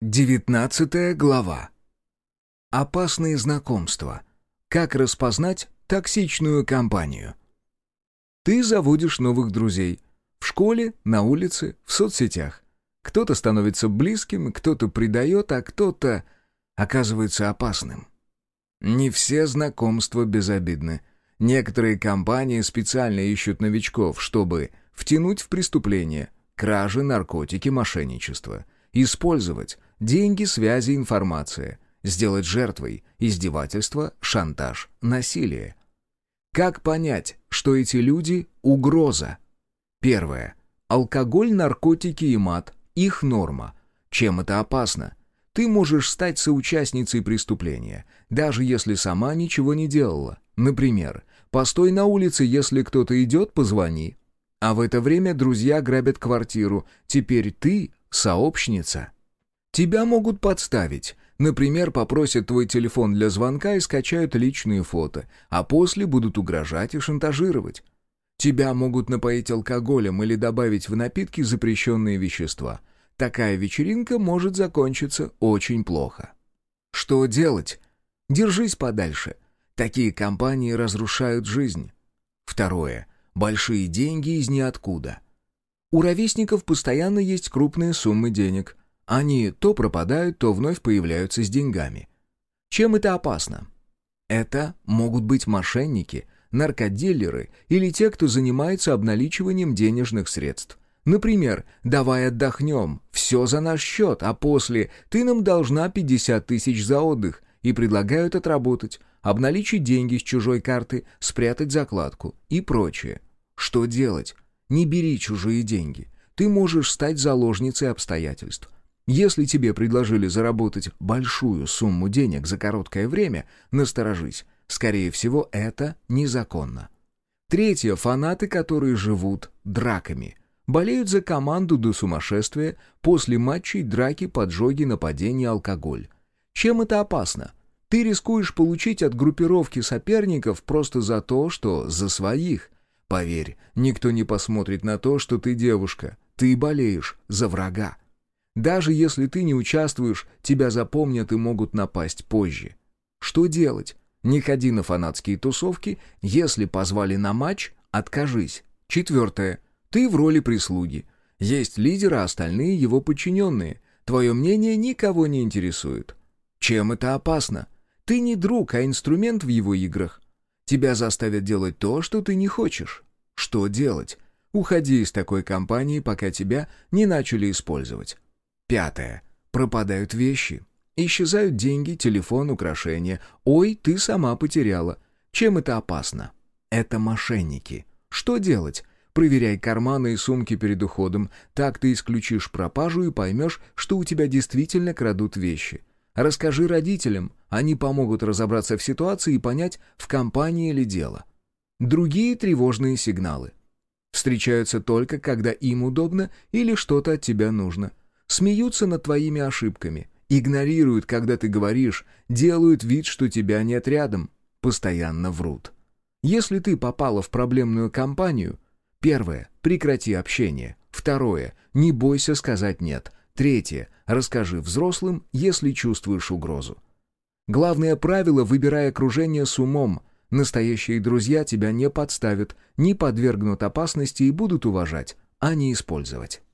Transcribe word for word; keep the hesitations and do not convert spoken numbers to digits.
Девятнадцатая глава. Опасные знакомства. Как распознать токсичную компанию? Ты заводишь новых друзей. В школе, на улице, в соцсетях. Кто-то становится близким, кто-то предает, а кто-то оказывается опасным. Не все знакомства безобидны. Некоторые компании специально ищут новичков, чтобы втянуть в преступления, кражи, наркотики, мошенничество. Использовать деньги, связи, информация. Сделать жертвой издевательство, шантаж, насилие. Как понять, что эти люди — угроза? Первое. Алкоголь, наркотики и мат — их норма. Чем это опасно? Ты можешь стать соучастницей преступления, даже если сама ничего не делала. Например, постой на улице, если кто-то идет, позвони. А в это время друзья грабят квартиру. Теперь ты сообщница. Тебя могут подставить. Например, попросят твой телефон для звонка и скачают личные фото, а после будут угрожать и шантажировать. Тебя могут напоить алкоголем или добавить в напитки запрещенные вещества. Такая вечеринка может закончиться очень плохо. Что делать? Держись подальше. Такие компании разрушают жизнь. Второе. Большие деньги из ниоткуда. У ровесников постоянно есть крупные суммы денег. Они то пропадают, то вновь появляются с деньгами. Чем это опасно? Это могут быть мошенники, наркодилеры или те, кто занимается обналичиванием денежных средств. Например, «давай отдохнем, все за наш счет, а после ты нам должна пятьдесят тысяч за отдых» и предлагают отработать, обналичить деньги с чужой карты, спрятать закладку и прочее. Что делать? Не бери чужие деньги. Ты можешь стать заложницей обстоятельств. Если тебе предложили заработать большую сумму денег за короткое время, насторожись. Скорее всего, это незаконно. Третье. Фанаты, которые живут драками. Болеют за команду до сумасшествия, после матчей, драки, поджоги, нападения, алкоголь. Чем это опасно? Ты рискуешь получить от группировки соперников просто за то, что за своих. Поверь, никто не посмотрит на то, что ты девушка. Ты болеешь за врага. Даже если ты не участвуешь, тебя запомнят и могут напасть позже. Что делать? Не ходи на фанатские тусовки. Если позвали на матч, откажись. Четвертое. Ты в роли прислуги. Есть лидер, а остальные его подчиненные. Твое мнение никого не интересует. Чем это опасно? Ты не друг, а инструмент в его играх. Тебя заставят делать то, что ты не хочешь. Что делать? Уходи из такой компании, пока тебя не начали использовать. Пятое. Пропадают вещи. Исчезают деньги, телефон, украшения. Ой, ты сама потеряла. Чем это опасно? Это мошенники. Что делать? Проверяй карманы и сумки перед уходом. Так ты исключишь пропажу и поймешь, что у тебя действительно крадут вещи. Расскажи родителям. Они помогут разобраться в ситуации и понять, в компании ли дело. Другие тревожные сигналы. Встречаются только, когда им удобно или что-то от тебя нужно. Смеются над твоими ошибками, игнорируют, когда ты говоришь, делают вид, что тебя нет рядом, постоянно врут. Если ты попала в проблемную компанию, первое – прекрати общение, второе – не бойся сказать «нет», третье – расскажи взрослым, если чувствуешь угрозу. Главное правило – выбирай окружение с умом. Настоящие друзья тебя не подставят, не подвергнут опасности и будут уважать, а не использовать.